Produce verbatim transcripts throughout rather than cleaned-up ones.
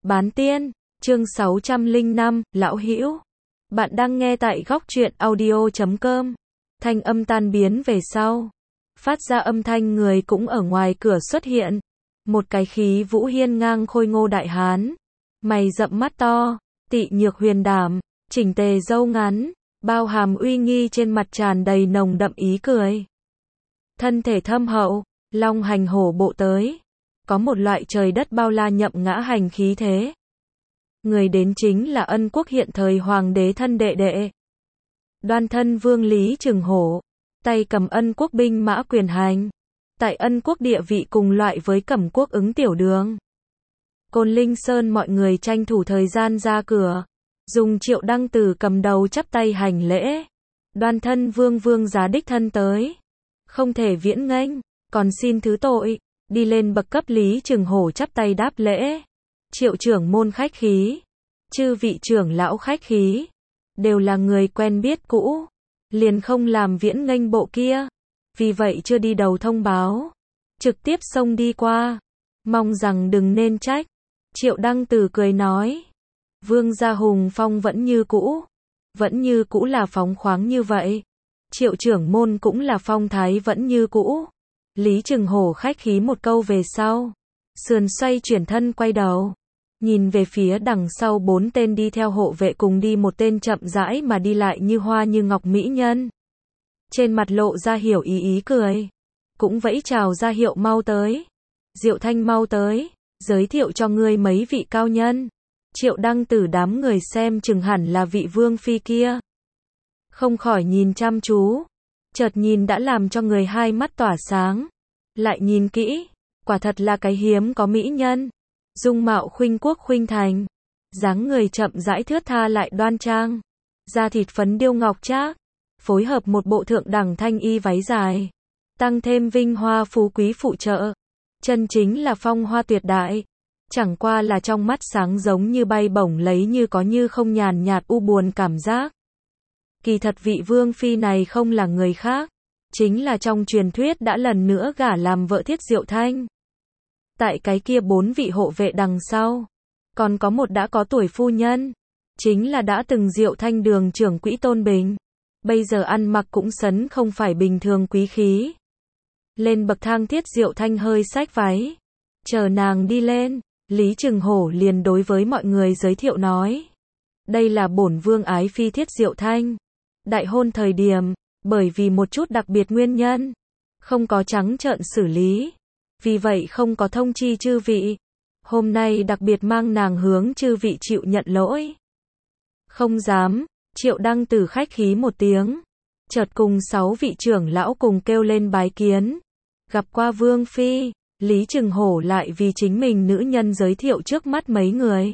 Bán tiên, chương sáu trăm lẻ năm, Lão Hữu. Bạn đang nghe tại góc truyện audio chấm com. Thanh âm tan biến về sau. Phát ra âm thanh người cũng ở ngoài cửa xuất hiện. Một cái khí vũ hiên ngang khôi ngô đại hán. Mày rậm mắt to, tị nhược huyền đảm, chỉnh tề râu ngắn, bao hàm uy nghi trên mặt tràn đầy nồng đậm ý cười. Thân thể thâm hậu, long hành hổ bộ tới. Có một loại trời đất bao la nhậm ngã hành khí thế. Người đến chính là Ân Quốc hiện thời hoàng đế thân đệ đệ. Đoan thân vương Lý Trừng Hổ, tay cầm Ân Quốc binh mã quyền hành. Tại Ân Quốc địa vị cùng loại với Cẩm Quốc Ứng Tiểu Đường. Côn Linh Sơn mọi người tranh thủ thời gian ra cửa. Dùng Triệu Đăng Tử cầm đầu chắp tay hành lễ. Đoan thân vương vương giá đích thân tới. Không thể viễn nghênh, còn xin thứ tội. Đi lên bậc cấp Lý Trừng Hổ chắp tay đáp lễ. Triệu trưởng môn khách khí. Chư vị trưởng lão khách khí. Đều là người quen biết cũ. Liền không làm viễn nghênh bộ kia. Vì vậy chưa đi đầu thông báo. Trực tiếp xông đi qua. Mong rằng đừng nên trách. Triệu Đăng Tử cười nói. Vương gia hùng phong vẫn như cũ. Vẫn như cũ là phóng khoáng như vậy. Triệu trưởng môn cũng là phong thái vẫn như cũ. Lý Trừng Hổ khách khí một câu về sau. Sườn xoay chuyển thân quay đầu. Nhìn về phía đằng sau bốn tên đi theo hộ vệ cùng đi một tên chậm rãi mà đi lại như hoa như ngọc mỹ nhân. Trên mặt lộ ra hiểu ý ý cười. Cũng vẫy chào ra hiệu mau tới. Diệu Thanh mau tới. Giới thiệu cho ngươi mấy vị cao nhân. Triệu Đăng Tử đám người xem chừng hẳn là vị vương phi kia. Không khỏi nhìn chăm chú. Chợt nhìn đã làm cho người hai mắt tỏa sáng. Lại nhìn kỹ, quả thật là cái hiếm có mỹ nhân. Dung mạo khuynh quốc khuynh thành. Dáng người chậm rãi thướt tha lại đoan trang. Da thịt phấn điêu ngọc trác. Phối hợp một bộ thượng đẳng thanh y váy dài. Tăng thêm vinh hoa phú quý phụ trợ. Chân chính là phong hoa tuyệt đại. Chẳng qua là trong mắt sáng giống như bay bổng lấy như có như không nhàn nhạt u buồn cảm giác. Kỳ thật vị vương phi này không là người khác. Chính là trong truyền thuyết đã lần nữa gả làm vợ Thiết Diệu Thanh. Tại cái kia bốn vị hộ vệ đằng sau. Còn có một đã có tuổi phu nhân. Chính là đã từng Diệu Thanh đường trưởng quỹ Tôn Bình. Bây giờ ăn mặc cũng sấn không phải bình thường quý khí. Lên bậc thang Thiết Diệu Thanh hơi xách váy. Chờ nàng đi lên. Lý Trừng Hổ liền đối với mọi người giới thiệu nói. Đây là bổn vương ái phi Thiết Diệu Thanh. Đại hôn thời điểm. Bởi vì một chút đặc biệt nguyên nhân. Không có trắng trợn xử lý. Vì vậy không có thông chi chư vị. Hôm nay đặc biệt mang nàng hướng chư vị chịu nhận lỗi. Không dám. Triệu Đăng Tử khách khí một tiếng. Chợt cùng sáu vị trưởng lão cùng kêu lên bái kiến. Gặp qua vương phi. Lý Trừng Hổ lại vì chính mình nữ nhân giới thiệu trước mắt mấy người.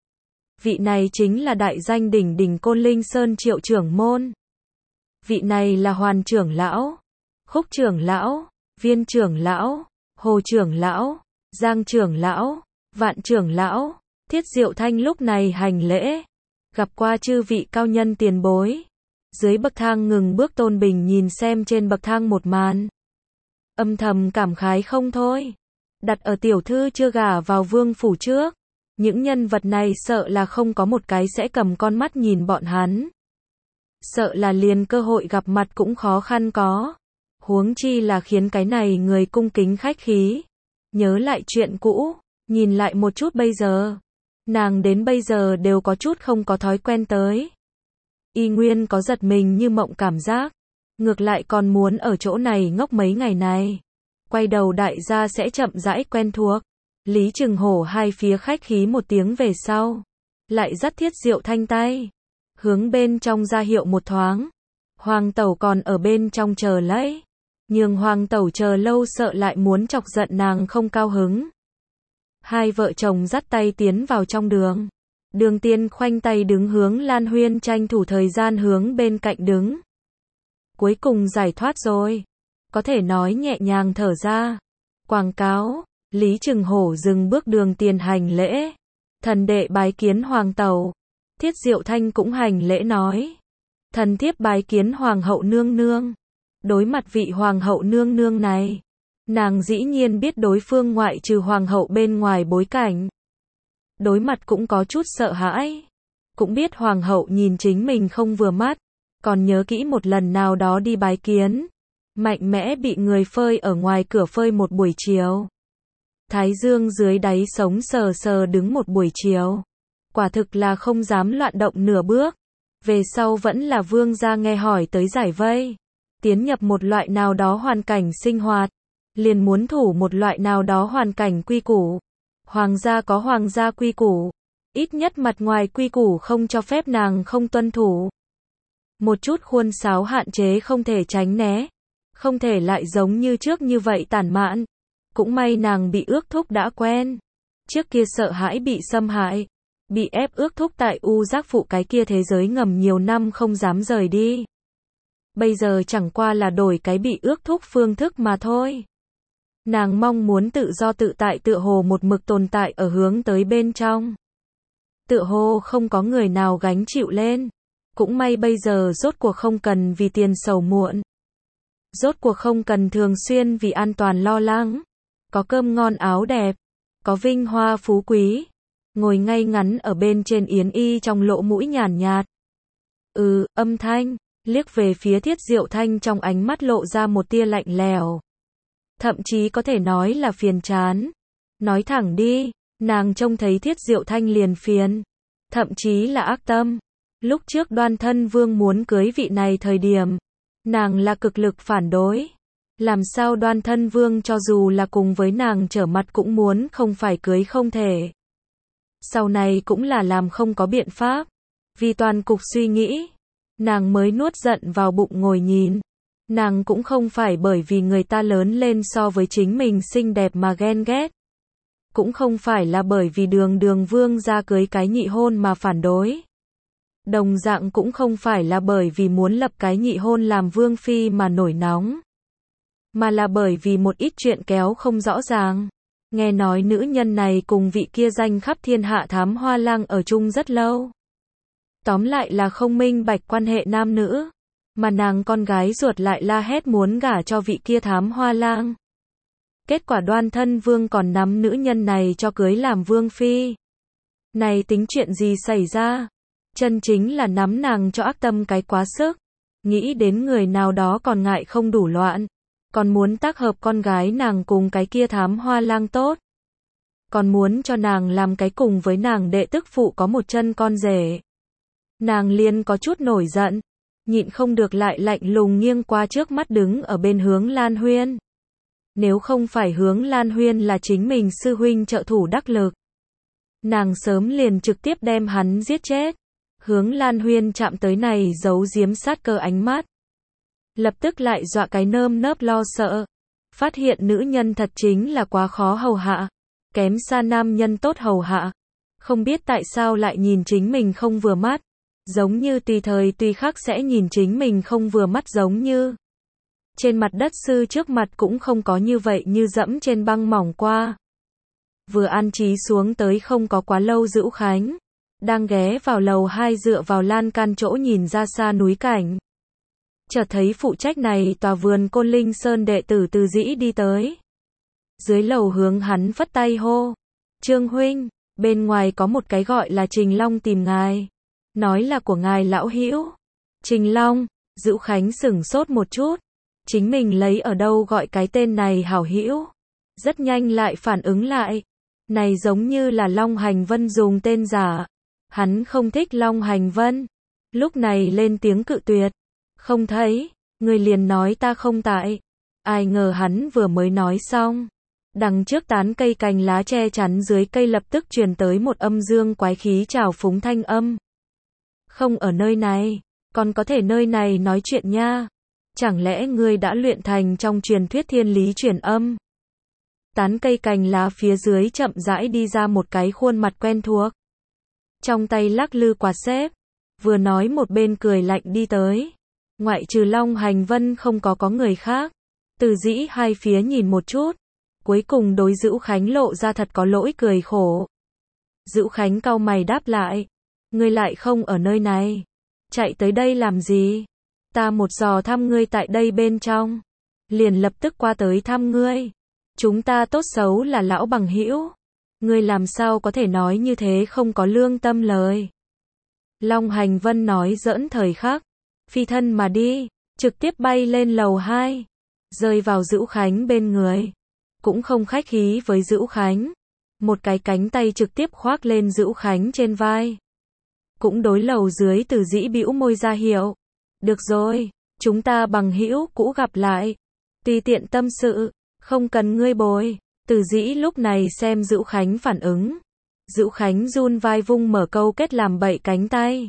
Vị này chính là đại danh đỉnh đỉnh Côn Linh Sơn Triệu trưởng môn. Vị này là Hoàn trưởng lão, Khúc trưởng lão, Viên trưởng lão, Hồ trưởng lão, Giang trưởng lão, Vạn trưởng lão. Thiết Diệu Thanh lúc này hành lễ. Gặp qua chư vị cao nhân tiền bối. Dưới bậc thang ngừng bước Tôn Bình nhìn xem trên bậc thang một màn. Âm thầm cảm khái không thôi. Đặt ở tiểu thư chưa gả vào vương phủ trước. Những nhân vật này sợ là không có một cái sẽ cầm con mắt nhìn bọn hắn. Sợ là liền cơ hội gặp mặt cũng khó khăn có. Huống chi là khiến cái này người cung kính khách khí. Nhớ lại chuyện cũ, nhìn lại một chút bây giờ. Nàng đến bây giờ đều có chút không có thói quen tới. Y nguyên có giật mình như mộng cảm giác. Ngược lại còn muốn ở chỗ này ngốc mấy ngày này. Quay đầu đại gia sẽ chậm rãi quen thuộc. Lý Trừng Hổ hai phía khách khí một tiếng về sau. Lại dắt Thiết Diệu Thanh tay. Hướng bên trong ra hiệu một thoáng. Hoàng tẩu còn ở bên trong chờ lấy. Nhưng hoàng tẩu chờ lâu sợ lại muốn chọc giận nàng không cao hứng. Hai vợ chồng dắt tay tiến vào trong đường. Đường Tiên khoanh tay đứng hướng Lan Huyên tranh thủ thời gian hướng bên cạnh đứng. Cuối cùng giải thoát rồi. Có thể nói nhẹ nhàng thở ra. Quảng cáo. Lý Trừng Hổ dừng bước Đường Tiên hành lễ. Thần đệ bái kiến hoàng tẩu. Thiết Diệu Thanh cũng hành lễ nói. Thần thiếp bái kiến hoàng hậu nương nương. Đối mặt vị hoàng hậu nương nương này. Nàng dĩ nhiên biết đối phương ngoại trừ hoàng hậu bên ngoài bối cảnh. đối mặt cũng có chút sợ hãi. Cũng biết hoàng hậu nhìn chính mình không vừa mắt, còn nhớ kỹ một lần nào đó đi bái kiến, mạnh mẽ bị người phơi ở ngoài cửa phơi một buổi chiều. Thái dương dưới đáy sống sờ sờ đứng một buổi chiều. Quả thực là không dám loạn động nửa bước. Về sau vẫn là vương gia nghe hỏi tới giải vây. Tiến nhập một loại nào đó hoàn cảnh sinh hoạt. Liền muốn thủ một loại nào đó hoàn cảnh quy củ. Hoàng gia có hoàng gia quy củ. Ít nhất mặt ngoài quy củ không cho phép nàng không tuân thủ. Một chút khuôn sáo hạn chế không thể tránh né. Không thể lại giống như trước như vậy tản mạn. Cũng may nàng bị ước thúc đã quen. Trước kia sợ hãi bị xâm hại. Bị ép ước thúc tại u giác phụ cái kia thế giới ngầm nhiều năm không dám rời đi. Bây giờ chẳng qua là đổi cái bị ước thúc phương thức mà thôi. Nàng mong muốn tự do tự tại tựa hồ một mực tồn tại ở hướng tới bên trong. Tựa hồ không có người nào gánh chịu lên. Cũng may bây giờ rốt cuộc không cần vì tiền sầu muộn. Rốt cuộc không cần thường xuyên vì an toàn lo lắng. Có cơm ngon áo đẹp. Có vinh hoa phú quý. Ngồi ngay ngắn ở bên trên yến y trong lỗ mũi nhàn nhạt. Ừ, âm thanh, liếc về phía Thiết Diệu Thanh trong ánh mắt lộ ra một tia lạnh lẽo. Thậm chí có thể nói là phiền chán. Nói thẳng đi, nàng trông thấy Thiết Diệu Thanh liền phiền. Thậm chí là ác tâm. Lúc trước Đoan Thân Vương muốn cưới vị này thời điểm, nàng là cực lực phản đối. Làm sao Đoan Thân Vương cho dù là cùng với nàng trở mặt cũng muốn không phải cưới không thể. Sau này cũng là làm không có biện pháp. Vì toàn cục suy nghĩ, nàng mới nuốt giận vào bụng ngồi nhìn. Nàng cũng không phải bởi vì người ta lớn lên so với chính mình xinh đẹp mà ghen ghét. Cũng không phải là bởi vì đường đường vương ra cưới cái nhị hôn mà phản đối. Đồng dạng cũng không phải là bởi vì muốn lập cái nhị hôn làm vương phi mà nổi nóng. Mà là bởi vì một ít chuyện kéo không rõ ràng. Nghe nói nữ nhân này cùng vị kia danh khắp thiên hạ thám hoa lang ở chung rất lâu. Tóm lại là không minh bạch quan hệ nam nữ. Mà nàng con gái ruột lại la hét muốn gả cho vị kia thám hoa lang. Kết quả Đoan Thân Vương còn nắm nữ nhân này cho cưới làm vương phi. Này tính chuyện gì xảy ra? Chân chính là nắm nàng cho ác tâm cái quá sức. Nghĩ đến người nào đó còn ngại không đủ loạn. Còn muốn tác hợp con gái nàng cùng cái kia thám hoa lang tốt. Còn muốn cho nàng làm cái cùng với nàng đệ tức phụ có một chân con rể. Nàng liền có chút nổi giận. Nhịn không được lại lạnh lùng nghiêng qua trước mắt đứng ở bên Hướng Lan Huyên. Nếu không phải Hướng Lan Huyên là chính mình sư huynh trợ thủ đắc lực. Nàng sớm liền trực tiếp đem hắn giết chết. Hướng Lan Huyên chạm tới này giấu giếm sát cơ ánh mắt. Lập tức lại dọa cái nơm nớp lo sợ. Phát hiện nữ nhân thật chính là quá khó hầu hạ. Kém xa nam nhân tốt hầu hạ. Không biết tại sao lại nhìn chính mình không vừa mắt. Giống như tùy thời tùy khắc sẽ nhìn chính mình không vừa mắt giống như. Trên mặt đất sư trước mặt cũng không có như vậy như dẫm trên băng mỏng qua. Vừa an trí xuống tới không có quá lâu Dữu Khánh. Đang ghé vào lầu hai dựa vào lan can chỗ nhìn ra xa núi cảnh. Chợt thấy phụ trách này tòa vườn Côn Linh Sơn đệ tử Từ Dĩ đi tới. Dưới lầu hướng hắn phất tay hô. Trương huynh, bên ngoài có một cái gọi là Trình Long tìm ngài. Nói là của ngài lão hữu. Trình Long, Dữu Khánh sửng sốt một chút. Chính mình lấy ở đâu gọi cái tên này hảo hữu. Rất nhanh lại phản ứng lại. Này giống như là Long Hành Vân dùng tên giả. Hắn không thích Long Hành Vân. Lúc này lên tiếng cự tuyệt. Không thấy, người liền nói ta không tại. Ai ngờ hắn vừa mới nói xong. Đằng trước tán cây cành lá che chắn dưới cây lập tức truyền tới một âm dương quái khí trào phúng thanh âm. Không ở nơi này, còn có thể nơi này nói chuyện nha. Chẳng lẽ ngươi đã luyện thành trong truyền thuyết thiên lý truyền âm? Tán cây cành lá phía dưới chậm rãi đi ra một cái khuôn mặt quen thuộc. Trong tay lắc lư quạt xếp, vừa nói một bên cười lạnh đi tới. Ngoại trừ Long Hành Vân không có có người khác. Từ Dĩ hai phía nhìn một chút. Cuối cùng đối Dữu Khánh lộ ra thật có lỗi cười khổ. Dữu Khánh cau mày đáp lại. Ngươi lại không ở nơi này. Chạy tới đây làm gì? Ta một dò thăm ngươi tại đây bên trong. Liền lập tức qua tới thăm ngươi. Chúng ta tốt xấu là lão bằng hữu. Ngươi làm sao có thể nói như thế không có lương tâm lời. Long Hành Vân nói giỡn thời khắc, phi thân mà đi, trực tiếp bay lên lầu hai, rơi vào Dữu Khánh bên người. Cũng không khách khí với Dữu Khánh, một cái cánh tay trực tiếp khoác lên Dữu Khánh trên vai. Cũng đối lầu dưới Từ Dĩ bĩu môi ra hiệu. Được rồi, chúng ta bằng hữu cũ gặp lại. Tùy tiện tâm sự, không cần ngươi bồi. Từ Dĩ lúc này xem Dữu Khánh phản ứng. Dữu Khánh run vai vung mở câu kết làm bậy cánh tay.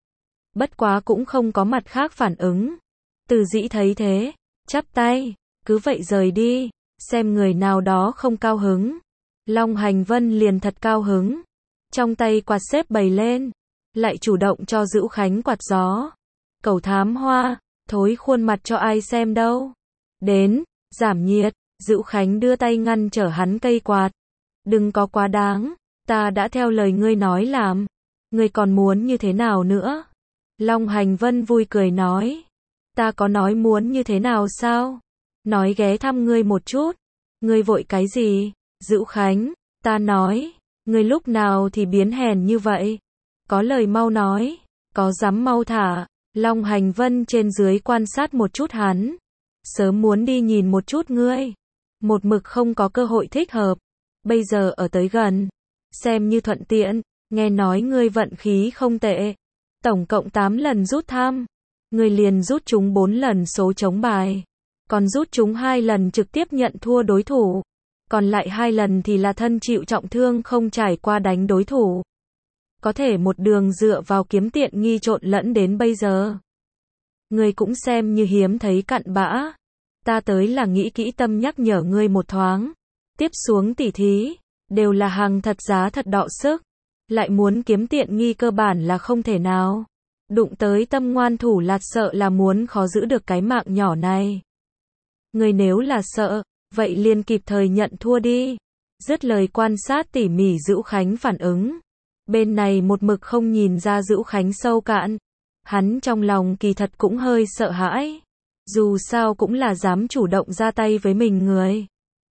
Bất quá cũng không có mặt khác phản ứng. Từ Dĩ thấy thế, chắp tay, cứ vậy rời đi, xem người nào đó không cao hứng. Long Hành Vân liền thật cao hứng, trong tay quạt xếp bày lên, lại chủ động cho Dữu Khánh quạt gió. Cẩu thám hoa, thối khuôn mặt cho ai xem đâu. Đến, giảm nhiệt, Dữu Khánh đưa tay ngăn trở hắn cây quạt. Đừng có quá đáng, ta đã theo lời ngươi nói làm, ngươi còn muốn như thế nào nữa? Long Hành Vân vui cười nói, ta có nói muốn như thế nào sao? Nói ghé thăm ngươi một chút, ngươi vội cái gì? Dữu Khánh, ta nói, ngươi lúc nào thì biến hèn như vậy? Có lời mau nói, có dám mau thả. Long Hành Vân trên dưới quan sát một chút hắn, sớm muốn đi nhìn một chút ngươi, một mực không có cơ hội thích hợp, bây giờ ở tới gần, xem như thuận tiện. Nghe nói ngươi vận khí không tệ, tổng cộng tám lần rút thăm, ngươi liền rút trúng bốn lần số trống bài, còn rút trúng hai lần trực tiếp nhận thua đối thủ, còn lại hai lần thì là thân chịu trọng thương không trải qua đánh đối thủ. Có thể một đường dựa vào kiếm tiện nghi trộn lẫn đến bây giờ. Ngươi cũng xem như hiếm thấy cặn bã. Ta tới là nghĩ kỹ tâm nhắc nhở ngươi một thoáng. Tiếp xuống tỉ thí, đều là hàng thật giá thật đọ sức. Lại muốn kiếm tiện nghi cơ bản là không thể nào. Đụng tới tâm ngoan thủ lạt sợ là muốn khó giữ được cái mạng nhỏ này. Ngươi nếu là sợ, vậy liền kịp thời nhận thua đi. Dứt lời quan sát tỉ mỉ Dữu Khánh phản ứng. Bên này một mực không nhìn ra Dữu Khánh sâu cạn. Hắn trong lòng kỳ thật cũng hơi sợ hãi. Dù sao cũng là dám chủ động ra tay với mình người.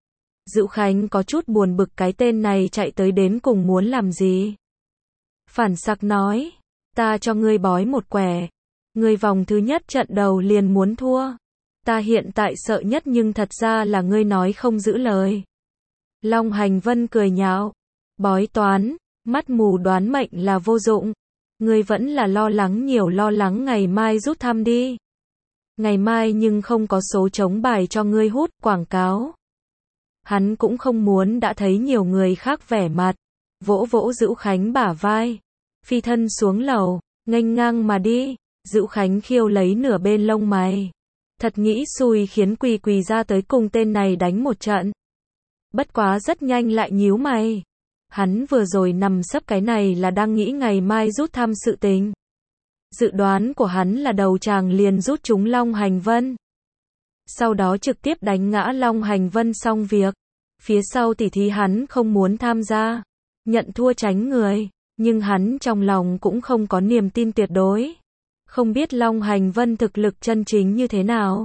Dữu Khánh có chút buồn bực cái tên này chạy tới đến cùng muốn làm gì. Phản sặc nói, ta cho ngươi bói một quẻ. Ngươi vòng thứ nhất trận đầu liền muốn thua. Ta hiện tại sợ nhất nhưng thật ra là ngươi nói không giữ lời. Long Hành Vân cười nhạo, bói toán, mắt mù đoán mệnh là vô dụng. Ngươi vẫn là lo lắng nhiều lo lắng ngày mai rút thăm đi. Ngày mai nhưng không có số trống bài cho ngươi hút quảng cáo. Hắn cũng không muốn đã thấy nhiều người khác vẻ mặt. Vỗ vỗ Dữu Khánh bả vai. Phi thân xuống lầu, nghênh ngang mà đi. Dữu Khánh khiêu lấy nửa bên lông mày. Thật nghĩ xui khiến quỳ quỳ ra tới cùng tên này đánh một trận. Bất quá rất nhanh lại nhíu mày. Hắn vừa rồi nằm sấp cái này là đang nghĩ ngày mai rút thăm sự tình. Dự đoán của hắn là đầu chàng liền rút trúng Long Hành Vân. Sau đó trực tiếp đánh ngã Long Hành Vân xong việc. Phía sau tỉ thí hắn không muốn tham gia. Nhận thua tránh người. Nhưng hắn trong lòng cũng không có niềm tin tuyệt đối. Không biết Long Hành Vân thực lực chân chính như thế nào.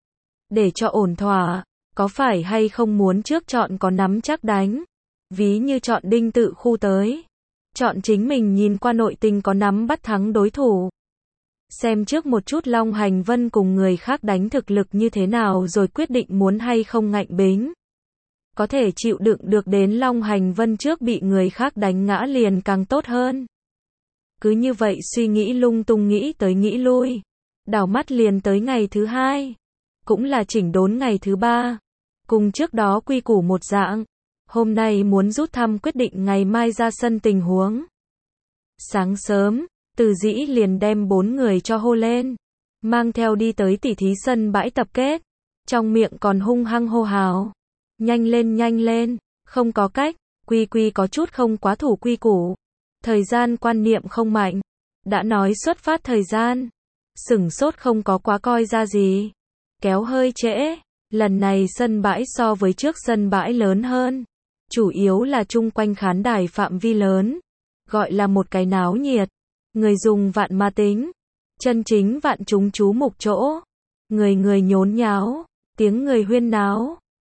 Để cho ổn thỏa, có phải hay không muốn trước chọn có nắm chắc đánh. Ví như chọn Đinh Tự Khu tới. Chọn chính mình nhìn qua nội tình có nắm bắt thắng đối thủ. Xem trước một chút Long Hành Vân cùng người khác đánh thực lực như thế nào rồi quyết định muốn hay không ngạnh bính. Có thể chịu đựng được đến Long Hành Vân trước bị người khác đánh ngã liền càng tốt hơn. Cứ như vậy suy nghĩ lung tung nghĩ tới nghĩ lui. Đảo mắt liền tới ngày thứ hai. Cũng là chỉnh đốn ngày thứ ba. Cùng trước đó quy củ một dạng. Hôm nay muốn rút thăm quyết định ngày mai ra sân tình huống. Sáng sớm, Từ Dĩ liền đem bốn người cho hô lên. Mang theo đi tới tỉ thí sân bãi tập kết. Trong miệng còn hung hăng hô hào. Nhanh lên nhanh lên, không có cách, quy quy có chút không quá thủ quy củ. Thời gian quan niệm không mạnh. Đã nói xuất phát thời gian. Sửng sốt không có quá coi ra gì. Kéo hơi trễ. Lần này sân bãi so với trước sân bãi lớn hơn. Chủ yếu là chung quanh khán đài phạm vi lớn. Gọi là một cái náo nhiệt. Người dùng vạn mà tính. Chân chính vạn chúng chú mục chỗ. Người người nhốn nháo. Tiếng người huyên náo.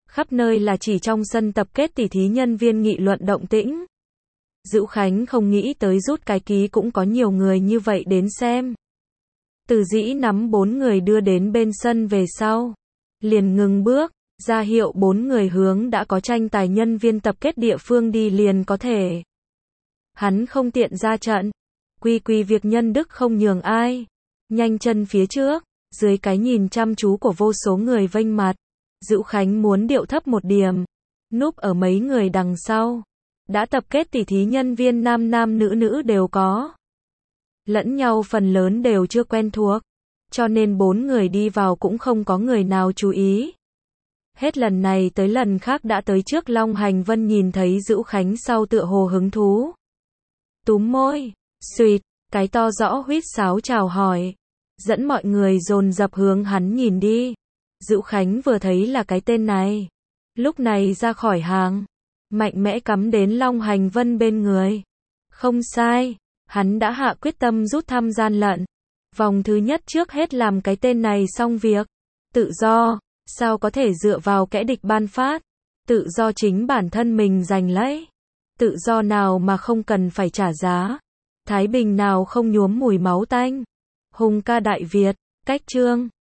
Khắp nơi là chỉ trong sân tập kết tỉ thí nhân viên nghị luận động tĩnh. Dữu Khánh không nghĩ tới rút cái ký cũng có nhiều người như vậy đến xem. Từ Dĩ nắm bốn người đưa đến bên sân về sau. Liền ngừng bước, ra hiệu bốn người hướng đã có tranh tài nhân viên tập kết địa phương đi liền có thể. Hắn không tiện ra trận. Quy quy việc nhân đức không nhường ai. Nhanh chân phía trước, dưới cái nhìn chăm chú của vô số người vênh mặt. Dữu Khánh muốn điệu thấp một điểm. Núp ở mấy người đằng sau. Đã tập kết tỉ thí nhân viên nam nam nữ nữ đều có. Lẫn nhau phần lớn đều chưa quen thuộc. Cho nên bốn người đi vào cũng không có người nào chú ý. Hết lần này tới lần khác đã tới trước Long Hành Vân nhìn thấy Dữu Khánh sau tựa hồ hứng thú. Túm môi, suýt, cái to rõ huýt sáo chào hỏi. Dẫn mọi người dồn dập hướng hắn nhìn đi. Dữu Khánh vừa thấy là cái tên này. Lúc này ra khỏi hàng. Mạnh mẽ cắm đến Long Hành Vân bên người. Không sai, hắn đã hạ quyết tâm rút thăm gian lận. Vòng thứ nhất trước hết làm cái tên này xong việc. Tự do, sao có thể dựa vào kẻ địch ban phát. Tự do chính bản thân mình giành lấy. Tự do nào mà không cần phải trả giá. Thái bình nào không nhuốm mùi máu tanh. Hùng ca Đại Việt, cách chương.